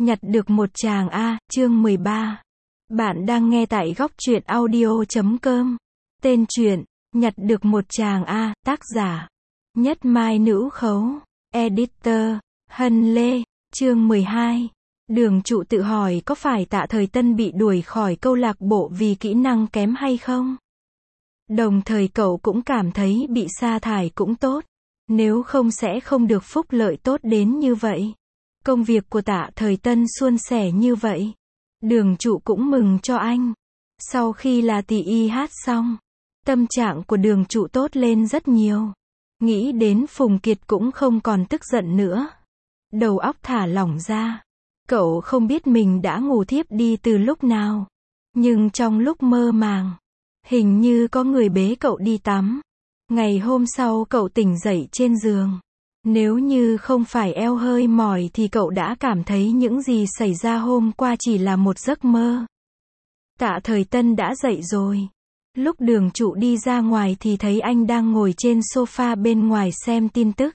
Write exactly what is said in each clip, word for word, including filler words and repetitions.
Nhặt được một chàng A, chương mười ba. Bạn đang nghe tại góc truyện audio chấm com. Tên truyện, Nhặt được một chàng A, tác giả, Nhất Mai Nữ Khấu, editor, Hân Lê, chương mười hai. Đường Trụ tự hỏi có phải Tạ Thời Tân bị đuổi khỏi câu lạc bộ vì kỹ năng kém hay không? Đồng thời cậu cũng cảm thấy bị sa thải cũng tốt, nếu không sẽ không được phúc lợi tốt đến như vậy. Công việc của Tạ Thời Tân suôn sẻ như vậy. Đường Trụ cũng mừng cho anh. Sau khi là tỷ y hát xong, tâm trạng của Đường Trụ tốt lên rất nhiều. Nghĩ đến Phùng Kiệt cũng không còn tức giận nữa. Đầu óc thả lỏng ra. Cậu không biết mình đã ngủ thiếp đi từ lúc nào. Nhưng trong lúc mơ màng, hình như có người bế cậu đi tắm. Ngày hôm sau cậu tỉnh dậy trên giường. Nếu như không phải eo hơi mỏi thì cậu đã cảm thấy những gì xảy ra hôm qua chỉ là một giấc mơ. Tạ Thời Tân đã dậy rồi. Lúc Đường Trụ đi ra ngoài thì thấy anh đang ngồi trên sofa bên ngoài xem tin tức.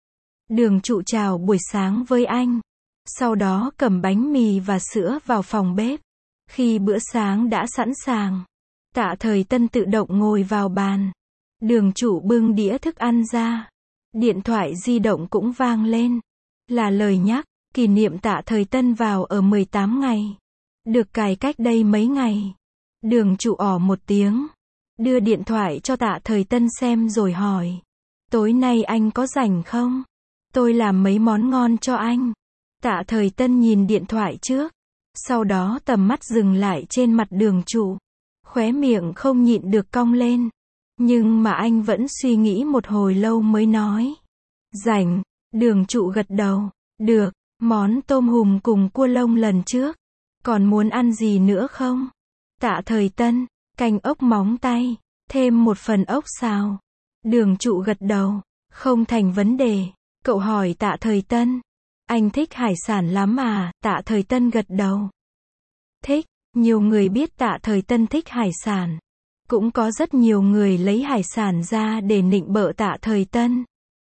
Đường Trụ chào buổi sáng với anh. Sau đó cầm bánh mì và sữa vào phòng bếp. Khi bữa sáng đã sẵn sàng, Tạ Thời Tân tự động ngồi vào bàn. Đường Trụ bưng đĩa thức ăn ra. Điện thoại di động cũng vang lên. Là lời nhắc, kỷ niệm Tạ Thời Tân vào ở mười tám ngày. Được cài cách đây mấy ngày. Đường Trụ ỏ một tiếng. Đưa điện thoại cho Tạ Thời Tân xem rồi hỏi. Tối nay anh có rảnh không? Tôi làm mấy món ngon cho anh. Tạ Thời Tân nhìn điện thoại trước. Sau đó tầm mắt dừng lại trên mặt Đường Trụ. Khóe miệng không nhịn được cong lên. Nhưng mà anh vẫn suy nghĩ một hồi lâu mới nói. Rảnh. Đường Trụ gật đầu. Được, món tôm hùm cùng cua lông lần trước. Còn muốn ăn gì nữa không? Tạ Thời Tân, canh ốc móng tay. Thêm một phần ốc xào. Đường Trụ gật đầu. Không thành vấn đề. Cậu hỏi Tạ Thời Tân. Anh thích hải sản lắm à? Tạ Thời Tân gật đầu. Thích. Nhiều người biết Tạ Thời Tân thích hải sản. Cũng có rất nhiều người lấy hải sản ra để nịnh bợ Tạ Thời Tân.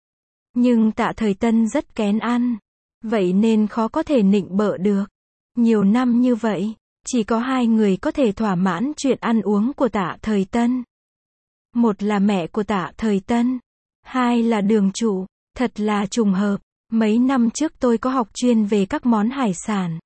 Nhưng Tạ Thời Tân rất kén ăn. Vậy nên khó có thể nịnh bợ được. Nhiều năm như vậy, chỉ có hai người có thể thỏa mãn chuyện ăn uống của Tạ Thời Tân. Một là mẹ của Tạ Thời Tân. Hai là Đường Trụ. Thật là trùng hợp. Mấy năm trước tôi có học chuyên về các món hải sản.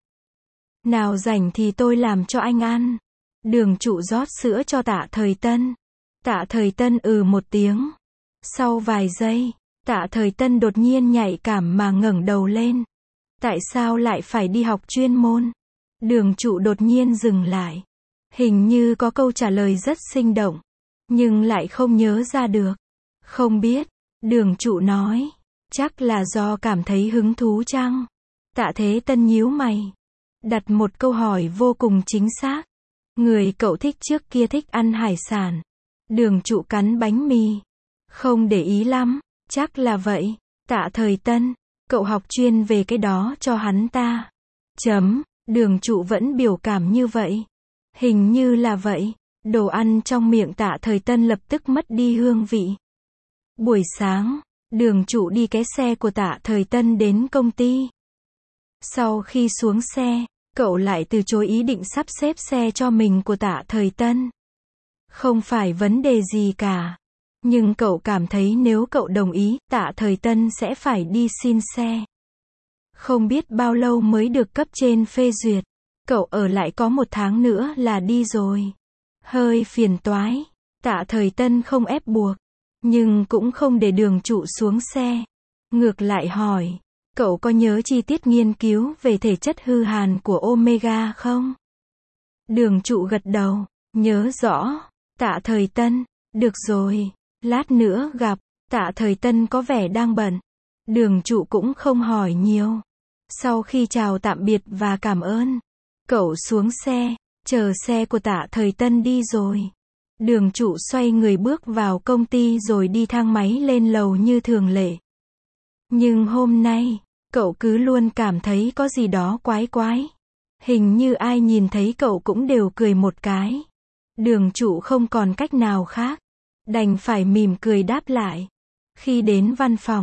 Nào rảnh thì tôi làm cho anh ăn. Đường Trụ rót sữa cho Tạ Thời Tân. Tạ Thời Tân ừ một tiếng. Sau vài giây, Tạ Thời Tân đột nhiên nhạy cảm mà ngẩng đầu lên. Tại sao lại phải đi học chuyên môn? Đường Trụ đột nhiên dừng lại. Hình như có câu trả lời rất sinh động. Nhưng lại không nhớ ra được. Không biết. Đường Trụ nói. Chắc là do cảm thấy hứng thú chăng? Tạ Thế Tân nhíu mày. Đặt một câu hỏi vô cùng chính xác. Người cậu thích trước kia thích ăn hải sản. Đường Trụ cắn bánh mì. Không để ý lắm. Chắc là vậy. Tạ Thời Tân. Cậu học chuyên về cái đó cho hắn ta. Chấm. Đường Trụ vẫn biểu cảm như vậy. Hình như là vậy. Đồ ăn trong miệng Tạ Thời Tân lập tức mất đi hương vị. Buổi sáng, Đường Trụ đi cái xe của Tạ Thời Tân đến công ty. Sau khi xuống xe, cậu lại từ chối ý định sắp xếp xe cho mình của Tạ Thời Tân. Không phải vấn đề gì cả. Nhưng cậu cảm thấy nếu cậu đồng ý, Tạ Thời Tân sẽ phải đi xin xe. Không biết bao lâu mới được cấp trên phê duyệt. Cậu ở lại có một tháng nữa là đi rồi. Hơi phiền toái. Tạ Thời Tân không ép buộc. Nhưng cũng không để Đường Trụ xuống xe. Ngược lại hỏi. Cậu có nhớ chi tiết nghiên cứu về thể chất hư hàn của Omega không? Đường Trụ gật đầu. Nhớ rõ. Tạ Thời Tân. Được rồi. Lát nữa gặp. Tạ Thời Tân có vẻ đang bận. Đường Trụ cũng không hỏi nhiều. Sau khi chào tạm biệt và cảm ơn, cậu xuống xe. Chờ xe của Tạ Thời Tân đi rồi. Đường Trụ xoay người bước vào công ty rồi đi thang máy lên lầu như thường lệ. Nhưng hôm nay, cậu cứ luôn cảm thấy có gì đó quái quái. Hình như ai nhìn thấy cậu cũng đều cười một cái. Đường Trụ không còn cách nào khác. Đành phải mỉm cười đáp lại. Khi đến văn phòng,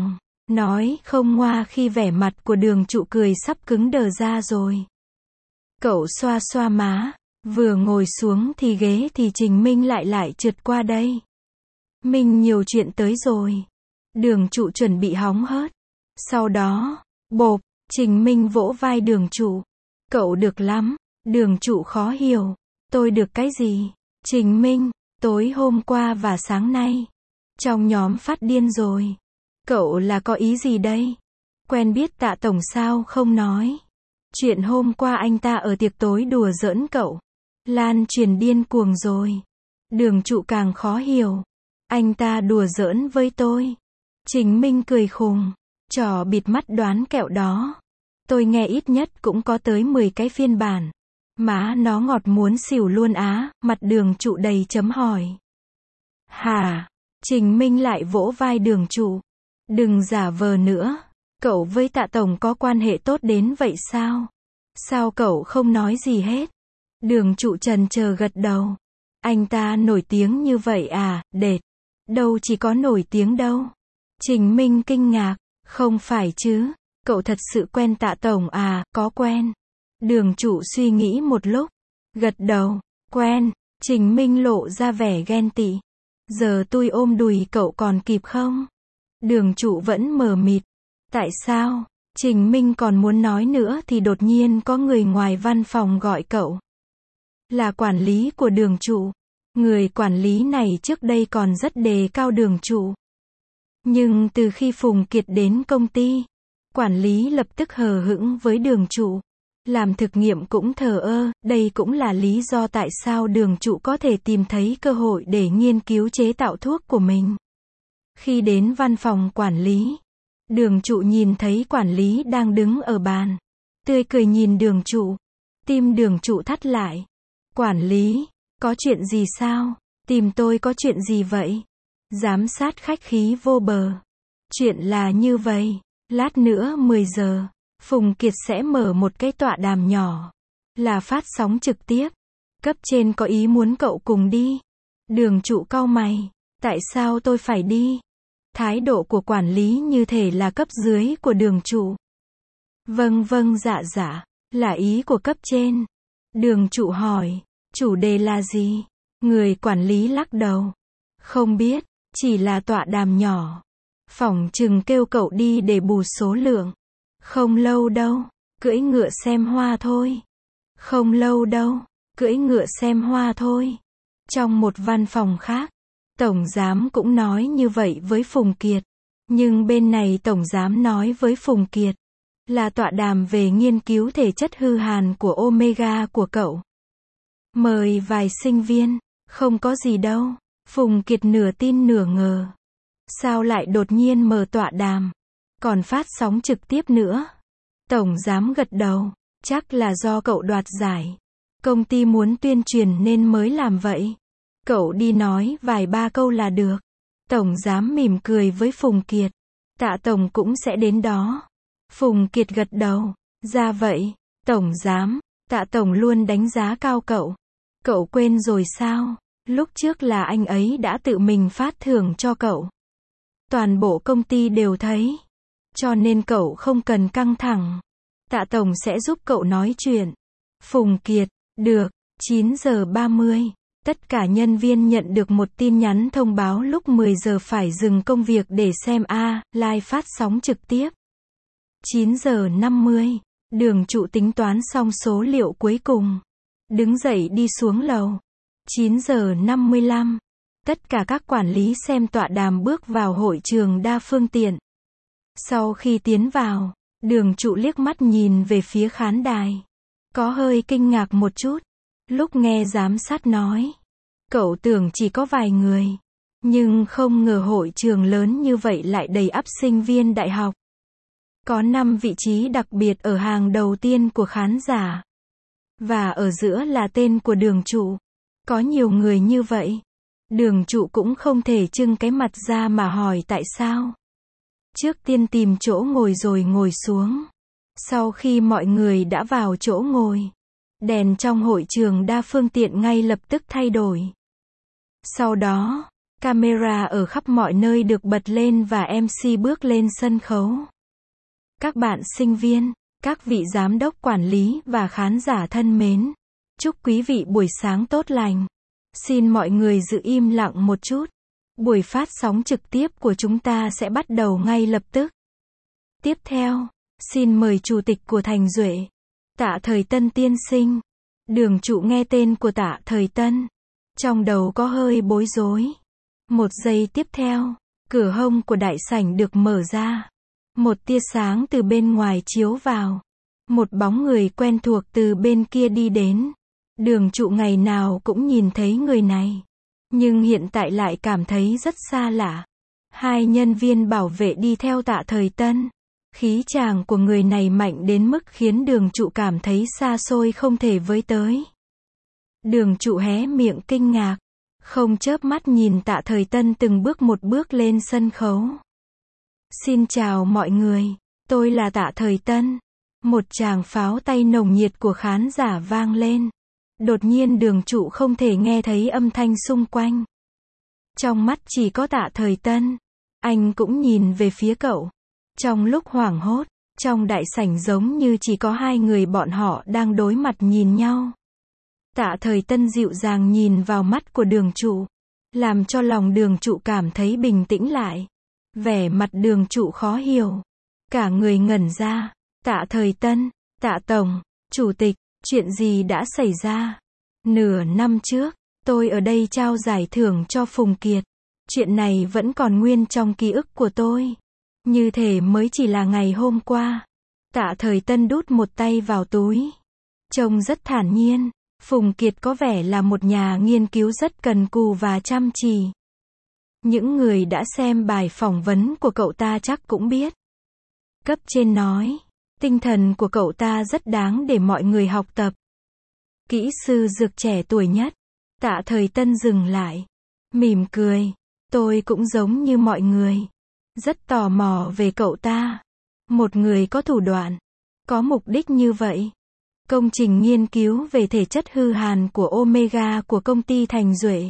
Nói không ngoa khi vẻ mặt của đường trụ cười sắp cứng đờ ra rồi. Cậu xoa xoa má, vừa ngồi xuống thì ghế thì Trình Minh lại lại trượt qua đây. Mình nhiều chuyện tới rồi. Đường trụ chuẩn bị hóng hớt. Sau đó, bộp, Trình Minh vỗ vai đường trụ. Cậu được lắm. Đường trụ khó hiểu. Tôi được cái gì? Trình Minh, tối hôm qua và sáng nay. Trong nhóm phát điên rồi. Cậu là có ý gì đây? Quen biết Tạ Tổng sao không nói? Chuyện hôm qua anh ta ở tiệc tối đùa giỡn cậu. Lan truyền điên cuồng rồi. Đường trụ càng khó hiểu. Anh ta đùa giỡn với tôi. Trình Minh cười khùng. Trò bịt mắt đoán kẹo đó. Tôi nghe ít nhất cũng có tới mười cái phiên bản. Má nó ngọt muốn xỉu luôn á, mặt đường trụ đầy chấm hỏi. Hả? Trình Minh lại vỗ vai đường trụ. Đừng giả vờ nữa. Cậu với Tạ Tổng có quan hệ tốt đến vậy sao? Sao cậu không nói gì hết? Đường trụ trần chờ gật đầu. Anh ta nổi tiếng như vậy à, đệt. Đâu chỉ có nổi tiếng đâu. Trình Minh kinh ngạc. Không phải chứ. Cậu thật sự quen Tạ Tổng à, có quen. Đường trụ suy nghĩ một lúc. Gật đầu. Quen. Trình Minh lộ ra vẻ ghen tị. Giờ tôi ôm đùi cậu còn kịp không? Đường trụ vẫn mờ mịt. Tại sao? Trình Minh còn muốn nói nữa thì đột nhiên có người ngoài văn phòng gọi cậu. Là quản lý của đường trụ. Người quản lý này trước đây còn rất đề cao đường trụ. Nhưng từ khi Phùng Kiệt đến công ty, quản lý lập tức hờ hững với đường trụ. Làm thực nghiệm cũng thờ ơ, đây cũng là lý do tại sao đường trụ có thể tìm thấy cơ hội để nghiên cứu chế tạo thuốc của mình. Khi đến văn phòng quản lý, đường trụ nhìn thấy quản lý đang đứng ở bàn. Tươi cười nhìn đường trụ. Tim đường trụ thắt lại. Quản lý, có chuyện gì sao? Tìm tôi có chuyện gì vậy? Giám sát khách khí vô bờ. Chuyện là như vậy. Lát nữa mười giờ, Phùng Kiệt sẽ mở một cái tọa đàm nhỏ. Là phát sóng trực tiếp. Cấp trên có ý muốn cậu cùng đi. Đường trụ cau mày. Tại sao tôi phải đi? Thái độ của quản lý như thể là cấp dưới của đường trụ. Vâng vâng dạ dạ, là ý của cấp trên. Đường trụ hỏi, chủ đề là gì? Người quản lý lắc đầu. Không biết, chỉ là tọa đàm nhỏ. Phỏng chừng kêu cậu đi để bù số lượng. Không lâu đâu, cưỡi ngựa xem hoa thôi. Không lâu đâu, cưỡi ngựa xem hoa thôi. Trong một văn phòng khác, Tổng Giám cũng nói như vậy với Phùng Kiệt. Nhưng bên này Tổng Giám nói với Phùng Kiệt là tọa đàm về nghiên cứu thể chất hư hàn của Omega của cậu. Mời vài sinh viên, không có gì đâu. Phùng Kiệt nửa tin nửa ngờ. Sao lại đột nhiên mở tọa đàm? Còn phát sóng trực tiếp nữa. Tổng Giám gật đầu. Chắc là do cậu đoạt giải. Công ty muốn tuyên truyền nên mới làm vậy. Cậu đi nói vài ba câu là được. Tổng Giám mỉm cười với Phùng Kiệt. Tạ Tổng cũng sẽ đến đó. Phùng Kiệt gật đầu. Ra vậy. Tổng Giám, Tạ Tổng luôn đánh giá cao cậu. Cậu quên rồi sao? Lúc trước là anh ấy đã tự mình phát thưởng cho cậu. Toàn bộ công ty đều thấy. Cho nên cậu không cần căng thẳng. Tạ Tổng sẽ giúp cậu nói chuyện. Phùng Kiệt, được. chín giờ ba mươi. Tất cả nhân viên nhận được một tin nhắn thông báo lúc mười giờ phải dừng công việc để xem A, live phát sóng trực tiếp. chín giờ năm mươi. Đường trụ tính toán xong số liệu cuối cùng. Đứng dậy đi xuống lầu. chín giờ năm mươi lăm. Tất cả các quản lý xem tọa đàm bước vào hội trường đa phương tiện. Sau khi tiến vào, đường trụ liếc mắt nhìn về phía khán đài. Có hơi kinh ngạc một chút. Lúc nghe giám sát nói. Cậu tưởng chỉ có vài người. Nhưng không ngờ hội trường lớn như vậy lại đầy ắp sinh viên đại học. Có năm vị trí đặc biệt ở hàng đầu tiên của khán giả. Và ở giữa là tên của đường trụ. Có nhiều người như vậy. Đường trụ cũng không thể trưng cái mặt ra mà hỏi tại sao. Trước tiên tìm chỗ ngồi rồi ngồi xuống. Sau khi mọi người đã vào chỗ ngồi, đèn trong hội trường đa phương tiện ngay lập tức thay đổi. Sau đó, Camera ở khắp mọi nơi được bật lên và em xê bước lên sân khấu. Các bạn sinh viên, các vị giám đốc quản lý và khán giả thân mến, chúc quý vị buổi sáng tốt lành. Xin mọi người giữ im lặng một chút. Buổi phát sóng trực tiếp của chúng ta sẽ bắt đầu ngay lập tức. Tiếp theo, xin mời Chủ tịch của Thành Duệ, Tạ Thời Tân tiên sinh. Đường trụ nghe tên của Tạ Thời Tân, trong đầu có hơi bối rối. Một giây tiếp theo, cửa hông của đại sảnh được mở ra. Một tia sáng từ bên ngoài chiếu vào. Một bóng người quen thuộc từ bên kia đi đến. Đường trụ ngày nào cũng nhìn thấy người này, nhưng hiện tại lại cảm thấy rất xa lạ. Hai nhân viên bảo vệ đi theo Tạ Thời Tân. Khí chàng của người này mạnh đến mức khiến đường trụ cảm thấy xa xôi không thể với tới. Đường trụ hé miệng kinh ngạc, không chớp mắt nhìn Tạ Thời Tân từng bước một bước lên sân khấu. Xin chào mọi người, tôi là Tạ Thời Tân. Một tràng pháo tay nồng nhiệt của khán giả vang lên. Đột nhiên đường trụ không thể nghe thấy âm thanh xung quanh. Trong mắt chỉ có Tạ Thời Tân. Anh cũng nhìn về phía cậu. Trong lúc hoảng hốt, trong đại sảnh giống như chỉ có hai người bọn họ đang đối mặt nhìn nhau. Tạ Thời Tân dịu dàng nhìn vào mắt của đường trụ, làm cho lòng đường trụ cảm thấy bình tĩnh lại. Vẻ mặt đường trụ khó hiểu. Cả người ngẩn ra. Tạ Thời Tân, Tạ Tổng, Chủ tịch, chuyện gì đã xảy ra? Nửa năm trước, tôi ở đây trao giải thưởng cho Phùng Kiệt. Chuyện này vẫn còn nguyên trong ký ức của tôi. Như thể mới chỉ là ngày hôm qua. Tạ Thời Tân đút một tay vào túi. Trông rất thản nhiên. Phùng Kiệt có vẻ là một nhà nghiên cứu rất cần cù và chăm chỉ. Những người đã xem bài phỏng vấn của cậu ta chắc cũng biết. Cấp trên nói, tinh thần của cậu ta rất đáng để mọi người học tập. Kỹ sư dược trẻ tuổi nhất. Tạ Thời Tân dừng lại, mỉm cười. Tôi cũng giống như mọi người. Rất tò mò về cậu ta. Một người có thủ đoạn, có mục đích như vậy. Công trình nghiên cứu về thể chất hư hàn của Omega của công ty Thành Duệ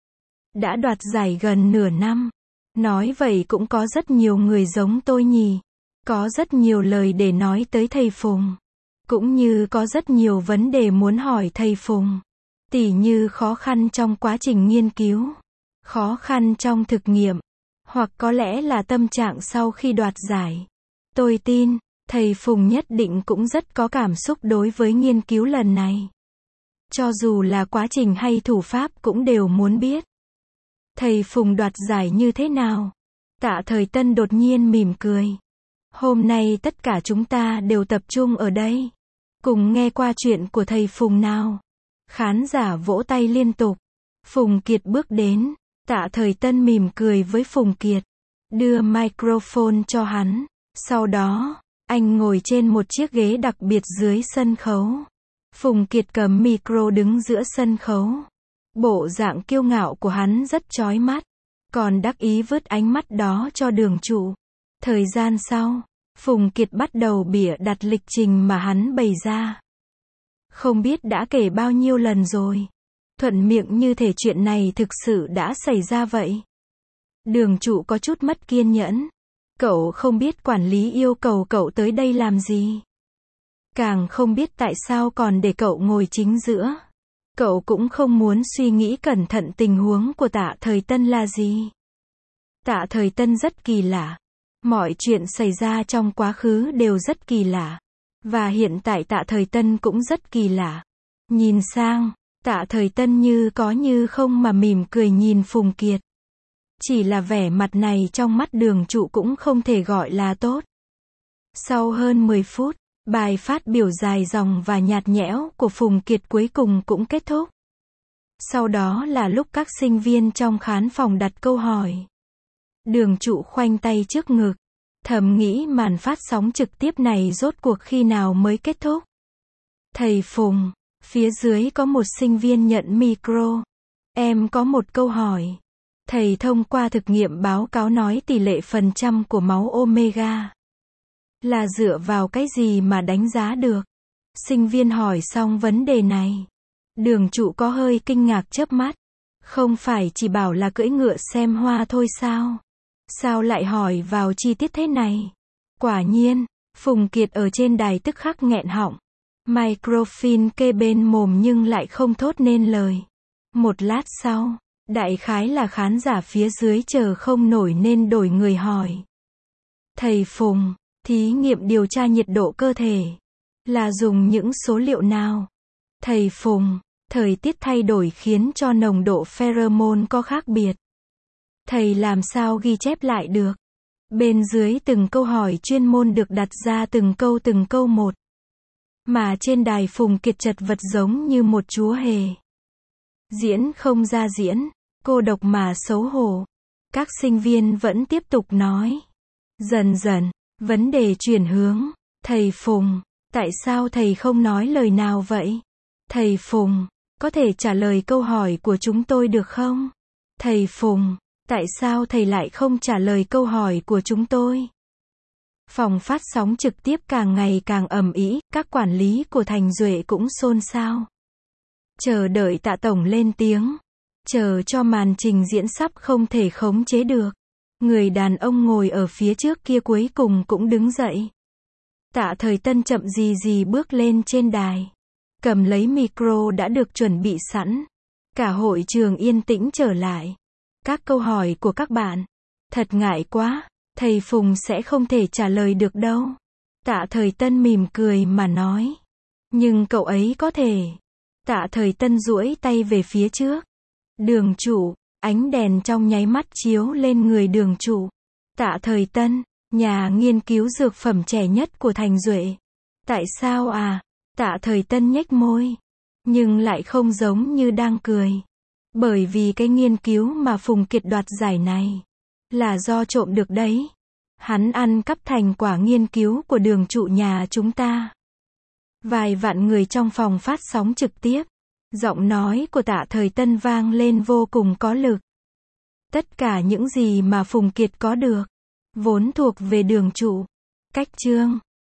đã đoạt giải gần nửa năm. Nói vậy cũng có rất nhiều người giống tôi nhỉ. Có rất nhiều lời để nói tới thầy Phùng. Cũng như có rất nhiều vấn đề muốn hỏi thầy Phùng. Tỉ như khó khăn trong quá trình nghiên cứu, khó khăn trong thực nghiệm, hoặc có lẽ là tâm trạng sau khi đoạt giải. Tôi tin, thầy Phùng nhất định cũng rất có cảm xúc đối với nghiên cứu lần này. Cho dù là quá trình hay thủ pháp cũng đều muốn biết. Thầy Phùng đoạt giải như thế nào? Tạ Thời Tân đột nhiên mỉm cười. Hôm nay tất cả chúng ta đều tập trung ở đây. Cùng nghe qua chuyện của thầy Phùng nào. Khán giả vỗ tay liên tục. Phùng Kiệt bước đến. Tạ Thời Tân mỉm cười với Phùng Kiệt. Đưa microphone cho hắn. Sau đó, anh ngồi trên một chiếc ghế đặc biệt dưới sân khấu. Phùng Kiệt cầm micro đứng giữa sân khấu. Bộ dạng kiêu ngạo của hắn rất chói mắt. Còn đắc ý vứt ánh mắt đó cho đường trụ. Thời gian sau, Phùng Kiệt bắt đầu bịa đặt lịch trình mà hắn bày ra. Không biết đã kể bao nhiêu lần rồi. Thuận miệng như thể chuyện này thực sự đã xảy ra vậy. Đường trụ có chút mất kiên nhẫn. Cậu không biết quản lý yêu cầu cậu tới đây làm gì. Càng không biết tại sao còn để cậu ngồi chính giữa. Cậu cũng không muốn suy nghĩ cẩn thận tình huống của Tạ Thời Tân là gì. Tạ Thời Tân rất kỳ lạ. Mọi chuyện xảy ra trong quá khứ đều rất kỳ lạ. Và hiện tại Tạ Thời Tân cũng rất kỳ lạ. Nhìn sang, Tạ Thời Tân như có như không mà mỉm cười nhìn Phùng Kiệt. Chỉ là vẻ mặt này trong mắt đường trụ cũng không thể gọi là tốt. Sau hơn mười phút, bài phát biểu dài dòng và nhạt nhẽo của Phùng Kiệt cuối cùng cũng kết thúc. Sau đó là lúc các sinh viên trong khán phòng đặt câu hỏi. Đường trụ khoanh tay trước ngực, thầm nghĩ màn phát sóng trực tiếp này rốt cuộc khi nào mới kết thúc. Thầy Phùng, phía dưới có một sinh viên nhận micro. Em có một câu hỏi. Thầy thông qua thực nghiệm báo cáo nói tỷ lệ phần trăm của máu Omega là dựa vào cái gì mà đánh giá được? Sinh viên hỏi xong vấn đề này. Đường trụ có hơi kinh ngạc chớp mắt. Không phải chỉ bảo là cưỡi ngựa xem hoa thôi sao? Sao lại hỏi vào chi tiết thế này? Quả nhiên, Phùng Kiệt ở trên đài tức khắc nghẹn họng. Microphone kê bên mồm nhưng lại không thốt nên lời. Một lát sau, đại khái là khán giả phía dưới chờ không nổi nên đổi người hỏi. Thầy Phùng, thí nghiệm điều tra nhiệt độ cơ thể là dùng những số liệu nào? Thầy Phùng, thời tiết thay đổi khiến cho nồng độ pheromone có khác biệt. Thầy làm sao ghi chép lại được? Bên dưới từng câu hỏi chuyên môn được đặt ra từng câu từng câu một. Mà trên đài Phùng Kiệt chật vật giống như một chúa hề. Diễn không ra diễn, cô độc mà xấu hổ. Các sinh viên vẫn tiếp tục nói. Dần dần, vấn đề chuyển hướng. Thầy Phùng, tại sao thầy không nói lời nào vậy? Thầy Phùng, có thể trả lời câu hỏi của chúng tôi được không? Thầy Phùng, tại sao thầy lại không trả lời câu hỏi của chúng tôi? Phòng phát sóng trực tiếp càng ngày càng ầm ĩ, các quản lý của Thành Duệ cũng xôn xao. Chờ đợi Tạ Tổng lên tiếng. Chờ cho màn trình diễn sắp không thể khống chế được. Người đàn ông ngồi ở phía trước kia cuối cùng cũng đứng dậy. Tạ Thời Tân chậm gì gì bước lên trên đài. Cầm lấy micro đã được chuẩn bị sẵn. Cả hội trường yên tĩnh trở lại. Các câu hỏi của các bạn. Thật ngại quá, thầy Phùng sẽ không thể trả lời được đâu. Tạ Thời Tân mỉm cười mà nói. Nhưng cậu ấy có thể. Tạ Thời Tân duỗi tay về phía trước. Đường chủ, ánh đèn trong nháy mắt chiếu lên người đường chủ. Tạ Thời Tân, nhà nghiên cứu dược phẩm trẻ nhất của Thành Duệ. Tại sao à? Tạ Thời Tân nhếch môi. Nhưng lại không giống như đang cười. Bởi vì cái nghiên cứu mà Phùng Kiệt đoạt giải này là do trộm được đấy. Hắn ăn cắp thành quả nghiên cứu của đường chủ nhà chúng ta. Vài vạn người trong phòng phát sóng trực tiếp. Giọng nói của Tạ Thời Tân vang lên vô cùng có lực. Tất cả những gì mà Phùng Kiệt có được vốn thuộc về đường chủ. Cách chương